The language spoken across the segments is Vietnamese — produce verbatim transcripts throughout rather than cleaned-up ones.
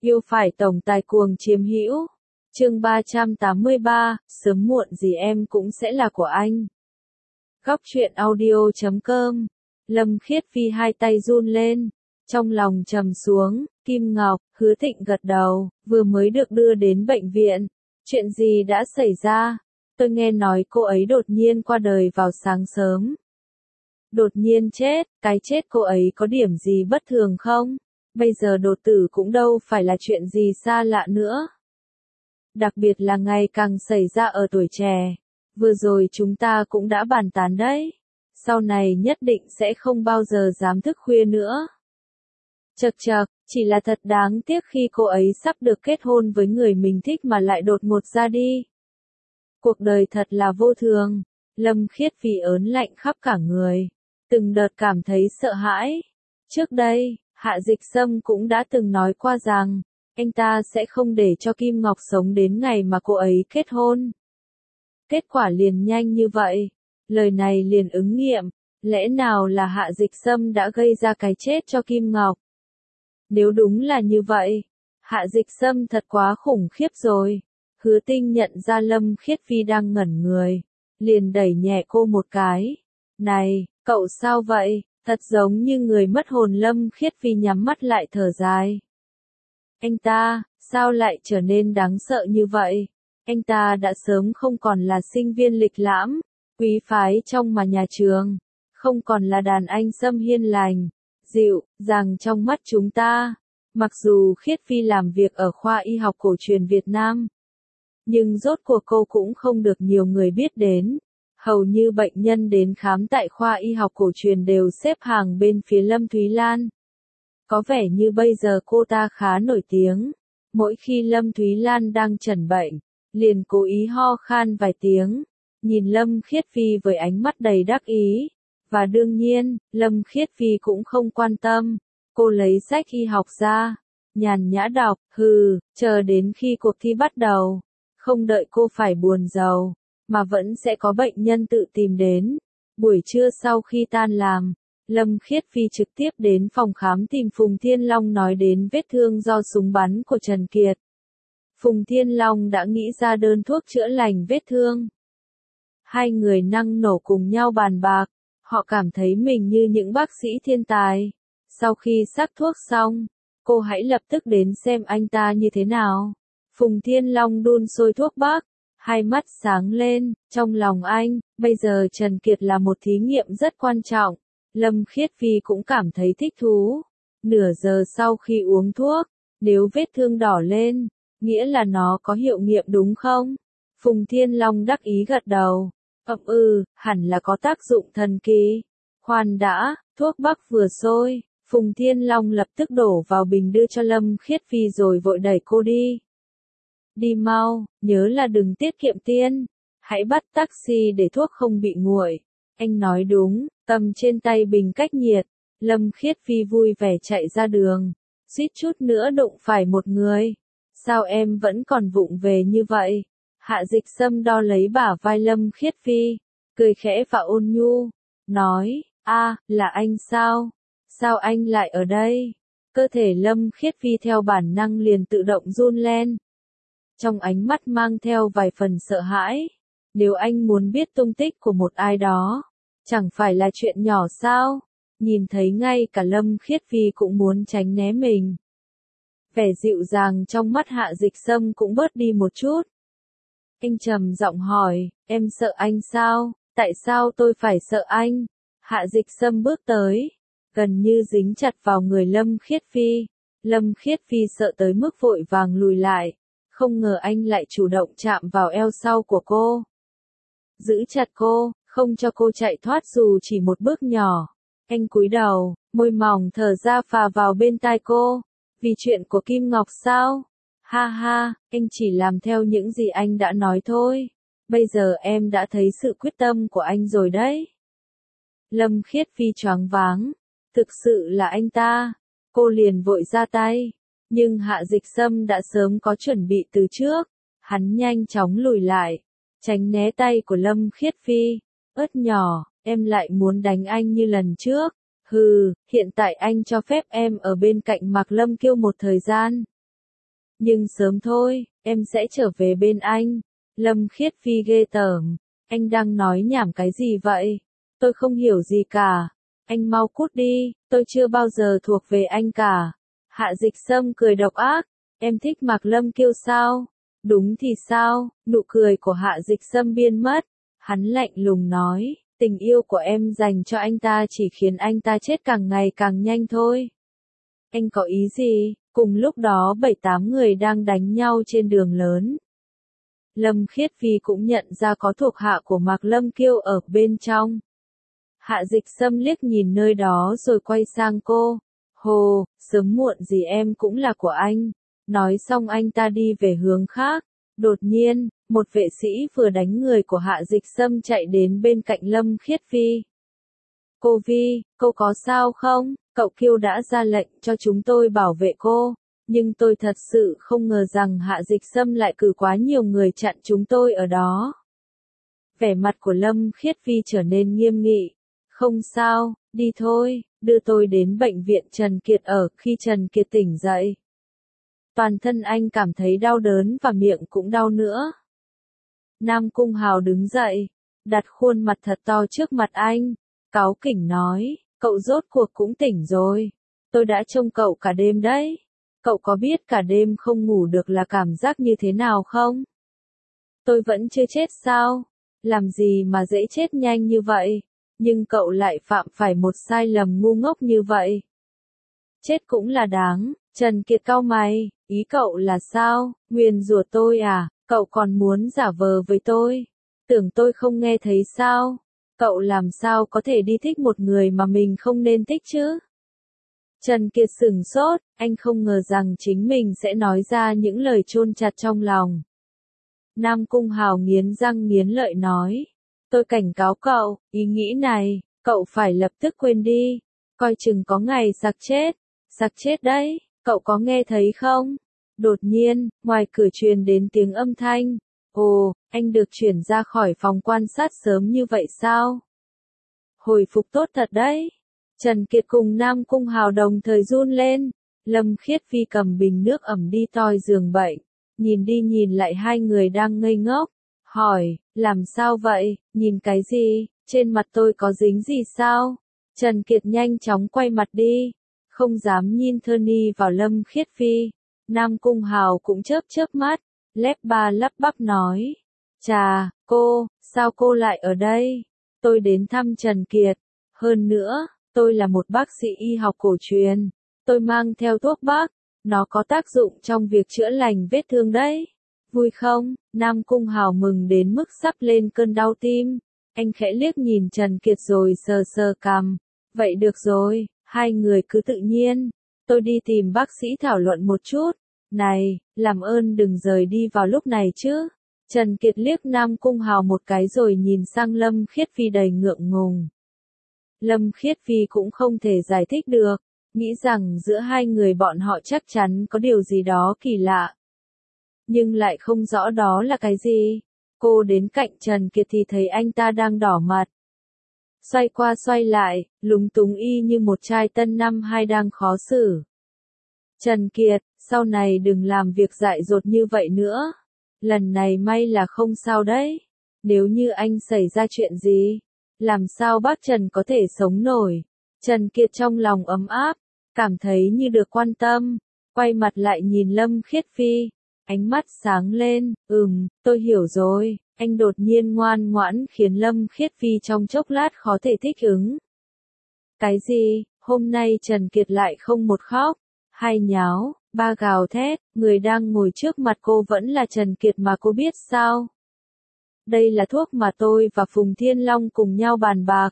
Yêu phải tổng tài cuồng chiếm hữu. Chương ba trăm tám mươi ba, sớm muộn gì em cũng sẽ là của anh. Góc truyện audio chấm com. Lâm Khiết Phi hai tay run lên, trong lòng trầm xuống. Kim Ngọc, Hứa Thịnh gật đầu, vừa mới được đưa đến bệnh viện. Chuyện gì đã xảy ra? Tôi nghe nói cô ấy đột nhiên qua đời vào sáng sớm. Đột nhiên chết, cái chết cô ấy có điểm gì bất thường không? Bây giờ đột tử cũng đâu phải là chuyện gì xa lạ nữa. Đặc biệt là ngày càng xảy ra ở tuổi trẻ. Vừa rồi chúng ta cũng đã bàn tán đấy. Sau này nhất định sẽ không bao giờ dám thức khuya nữa. Chậc chậc, chỉ là thật đáng tiếc khi cô ấy sắp được kết hôn với người mình thích mà lại đột ngột ra đi. Cuộc đời thật là vô thường. Lâm Khiết Phi ớn lạnh khắp cả người. Từng đợt cảm thấy sợ hãi. Trước đây, Hạ Dịch Sâm cũng đã từng nói qua rằng, anh ta sẽ không để cho Kim Ngọc sống đến ngày mà cô ấy kết hôn. Kết quả liền nhanh như vậy. Lời này liền ứng nghiệm. Lẽ nào là Hạ Dịch Sâm đã gây ra cái chết cho Kim Ngọc? Nếu đúng là như vậy, Hạ Dịch Sâm thật quá khủng khiếp rồi. Hứa Tinh nhận ra Lâm Khiết Phi đang ngẩn người, liền đẩy nhẹ cô một cái. Này, cậu sao vậy? Thật giống như người mất hồn. Lâm Khiết Phi nhắm mắt lại thở dài. Anh ta, sao lại trở nên đáng sợ như vậy? Anh ta đã sớm không còn là sinh viên lịch lãm, quý phái trong mà nhà trường, không còn là đàn anh Sâm hiền lành, dịu dàng trong mắt chúng ta. Mặc dù Khiết Phi làm việc ở khoa y học cổ truyền Việt Nam, nhưng rốt cuộc cô cũng không được nhiều người biết đến. Hầu như bệnh nhân đến khám tại khoa y học cổ truyền đều xếp hàng bên phía Lâm Thúy Lan. Có vẻ như bây giờ cô ta khá nổi tiếng. Mỗi khi Lâm Thúy Lan đang chẩn bệnh, liền cố ý ho khan vài tiếng, nhìn Lâm Khiết Phi với ánh mắt đầy đắc ý. Và đương nhiên, Lâm Khiết Phi cũng không quan tâm. Cô lấy sách y học ra, nhàn nhã đọc, hừ, chờ đến khi cuộc thi bắt đầu. Không đợi cô phải buồn rầu, mà vẫn sẽ có bệnh nhân tự tìm đến. Buổi trưa sau khi tan làm, Lâm Khiết Phi trực tiếp đến phòng khám tìm Phùng Thiên Long nói đến vết thương do súng bắn của Trần Kiệt. Phùng Thiên Long đã nghĩ ra đơn thuốc chữa lành vết thương. Hai người năng nổ cùng nhau bàn bạc, họ cảm thấy mình như những bác sĩ thiên tài. Sau khi sắc thuốc xong, cô hãy lập tức đến xem anh ta như thế nào. Phùng Thiên Long đun sôi thuốc bắc, hai mắt sáng lên, trong lòng anh, bây giờ Trần Kiệt là một thí nghiệm rất quan trọng. Lâm Khiết Phi cũng cảm thấy thích thú. Nửa giờ sau khi uống thuốc, nếu vết thương đỏ lên, nghĩa là nó có hiệu nghiệm đúng không? Phùng Thiên Long đắc ý gật đầu. Ậm ừ, hẳn là có tác dụng thần kỳ. Khoan đã, thuốc bắc vừa sôi, Phùng Thiên Long lập tức đổ vào bình đưa cho Lâm Khiết Phi rồi vội đẩy cô đi. Đi mau, nhớ là đừng tiết kiệm tiền. Hãy bắt taxi để thuốc không bị nguội. Anh nói đúng, cầm trên tay bình cách nhiệt. Lâm Khiết Phi vui vẻ chạy ra đường. Suýt chút nữa đụng phải một người. Sao em vẫn còn vụng về như vậy? Hạ Dịch Sâm đo lấy bả vai Lâm Khiết Phi, cười khẽ và ôn nhu, nói, a, là anh sao? Sao anh lại ở đây? Cơ thể Lâm Khiết Phi theo bản năng liền tự động run lên. Trong ánh mắt mang theo vài phần sợ hãi. Nếu anh muốn biết tung tích của một ai đó, chẳng phải là chuyện nhỏ sao? Nhìn thấy ngay cả Lâm Khiết Phi cũng muốn tránh né mình. Vẻ dịu dàng trong mắt Hạ Dịch Sâm cũng bớt đi một chút. Anh trầm giọng hỏi, em sợ anh sao? Tại sao tôi phải sợ anh? Hạ Dịch Sâm bước tới, gần như dính chặt vào người Lâm Khiết Phi. Lâm Khiết Phi sợ tới mức vội vàng lùi lại. Không ngờ anh lại chủ động chạm vào eo sau của cô. Giữ chặt cô, không cho cô chạy thoát dù chỉ một bước nhỏ. Anh cúi đầu, môi mỏng thở ra phà vào bên tai cô. Vì chuyện của Kim Ngọc sao? Ha ha, anh chỉ làm theo những gì anh đã nói thôi. Bây giờ em đã thấy sự quyết tâm của anh rồi đấy. Lâm Khiết Phi choáng váng. Thực sự là anh ta. Cô liền vội ra tay. Nhưng Hạ Dịch Sâm đã sớm có chuẩn bị từ trước. Hắn nhanh chóng lùi lại, tránh né tay của Lâm Khiết Phi. Ớt nhỏ, em lại muốn đánh anh như lần trước. Hừ, hiện tại anh cho phép em ở bên cạnh Mạc Lâm Kiêu một thời gian. Nhưng sớm thôi, em sẽ trở về bên anh. Lâm Khiết Phi ghê tởm. Anh đang nói nhảm cái gì vậy? Tôi không hiểu gì cả. Anh mau cút đi, tôi chưa bao giờ thuộc về anh cả. Hạ Dịch Sâm cười độc ác. Em thích Mạc Lâm Kiêu sao? Đúng thì sao? Nụ cười của Hạ Dịch Sâm biến mất. Hắn lạnh lùng nói, tình yêu của em dành cho anh ta chỉ khiến anh ta chết càng ngày càng nhanh thôi. Anh có ý gì? Cùng lúc đó bảy tám người đang đánh nhau trên đường lớn. Lâm Khiết Phi cũng nhận ra có thuộc hạ của Mạc Lâm Kiêu ở bên trong. Hạ Dịch Sâm liếc nhìn nơi đó rồi quay sang cô. Hồ, sớm muộn gì em cũng là của anh. Nói xong anh ta đi về hướng khác. Đột nhiên, một vệ sĩ vừa đánh người của Hạ Dịch Sâm chạy đến bên cạnh Lâm Khiết Phi. Cô Vi, cô có sao không? Cậu Kiêu đã ra lệnh cho chúng tôi bảo vệ cô. Nhưng tôi thật sự không ngờ rằng Hạ Dịch Sâm lại cử quá nhiều người chặn chúng tôi ở đó. Vẻ mặt của Lâm Khiết Phi trở nên nghiêm nghị. Không sao, đi thôi, đưa tôi đến bệnh viện Trần Kiệt ở. Khi Trần Kiệt tỉnh dậy, toàn thân anh cảm thấy đau đớn và miệng cũng đau nữa. Nam Cung Hào đứng dậy, đặt khuôn mặt thật to trước mặt anh, cáu kỉnh nói, cậu rốt cuộc cũng tỉnh rồi. Tôi đã trông cậu cả đêm đấy. Cậu có biết cả đêm không ngủ được là cảm giác như thế nào không? Tôi vẫn chưa chết sao? Làm gì mà dễ chết nhanh như vậy? Nhưng cậu lại phạm phải một sai lầm ngu ngốc như vậy. Chết cũng là đáng. Trần Kiệt cau mày, ý cậu là sao? Nguyền rủa tôi à? Cậu còn muốn giả vờ với tôi? Tưởng tôi không nghe thấy sao? Cậu làm sao có thể đi thích một người mà mình không nên thích chứ? Trần Kiệt sửng sốt, anh không ngờ rằng chính mình sẽ nói ra những lời chôn chặt trong lòng. Nam Cung Hào nghiến răng nghiến lợi nói, tôi cảnh cáo cậu, ý nghĩ này, cậu phải lập tức quên đi, coi chừng có ngày sặc chết, sặc chết đấy, cậu có nghe thấy không? Đột nhiên, ngoài cửa truyền đến tiếng âm thanh, ồ, anh được chuyển ra khỏi phòng quan sát sớm như vậy sao? Hồi phục tốt thật đấy. Trần Kiệt cùng Nam Cung Hào đồng thời run lên. Lâm Khiết Phi cầm bình nước ẩm đi toi giường bệnh. Nhìn đi nhìn lại hai người đang ngây ngốc. Hỏi, làm sao vậy, nhìn cái gì, trên mặt tôi có dính gì sao? Trần Kiệt nhanh chóng quay mặt đi. Không dám nhìn thơ ni vào Lâm Khiết Phi. Nam Cung Hào cũng chớp chớp mắt. Lép ba lắp bắp nói. Chà, cô, sao cô lại ở đây? Tôi đến thăm Trần Kiệt. Hơn nữa, tôi là một bác sĩ y học cổ truyền. Tôi mang theo thuốc bắc. Nó có tác dụng trong việc chữa lành vết thương đấy. Vui không? Nam Cung Hào mừng đến mức sắp lên cơn đau tim. Anh khẽ liếc nhìn Trần Kiệt rồi sờ sờ cằm. Vậy được rồi, hai người cứ tự nhiên. Tôi đi tìm bác sĩ thảo luận một chút. Này, làm ơn đừng rời đi vào lúc này chứ. Trần Kiệt liếc Nam Cung Hào một cái rồi nhìn sang Lâm Khiết Phi đầy ngượng ngùng. Lâm Khiết Phi cũng không thể giải thích được, nghĩ rằng giữa hai người bọn họ chắc chắn có điều gì đó kỳ lạ. Nhưng lại không rõ đó là cái gì. Cô đến cạnh Trần Kiệt thì thấy anh ta đang đỏ mặt. Xoay qua xoay lại, lúng túng y như một trai tân năm hai đang khó xử. Trần Kiệt, sau này đừng làm việc dại dột như vậy nữa. Lần này may là không sao đấy. Nếu như anh xảy ra chuyện gì, làm sao bác Trần có thể sống nổi? Trần Kiệt trong lòng ấm áp, cảm thấy như được quan tâm, quay mặt lại nhìn Lâm Khiết Phi, ánh mắt sáng lên, ừm, tôi hiểu rồi, anh đột nhiên ngoan ngoãn khiến Lâm Khiết Phi trong chốc lát khó thể thích ứng. Cái gì, hôm nay Trần Kiệt lại không một khóc, hai nháo, ba gào thét, người đang ngồi trước mặt cô vẫn là Trần Kiệt mà cô biết sao? Đây là thuốc mà tôi và Phùng Thiên Long cùng nhau bàn bạc.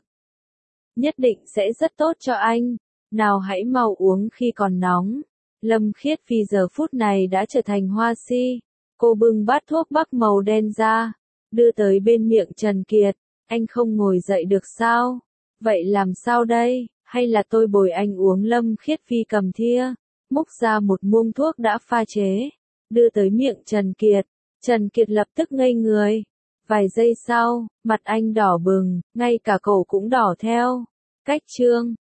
Nhất định sẽ rất tốt cho anh. Nào hãy mau uống khi còn nóng. Lâm Khiết Phi giờ phút này đã trở thành hoa si. Cô bưng bát thuốc bắc màu đen ra, đưa tới bên miệng Trần Kiệt. Anh không ngồi dậy được sao? Vậy làm sao đây? Hay là tôi bồi anh uống? Lâm Khiết Phi cầm thìa, múc ra một muỗng thuốc đã pha chế, đưa tới miệng Trần Kiệt. Trần Kiệt lập tức ngây người. Vài giây sau, mặt anh đỏ bừng, ngay cả cổ cũng đỏ theo. Cách chương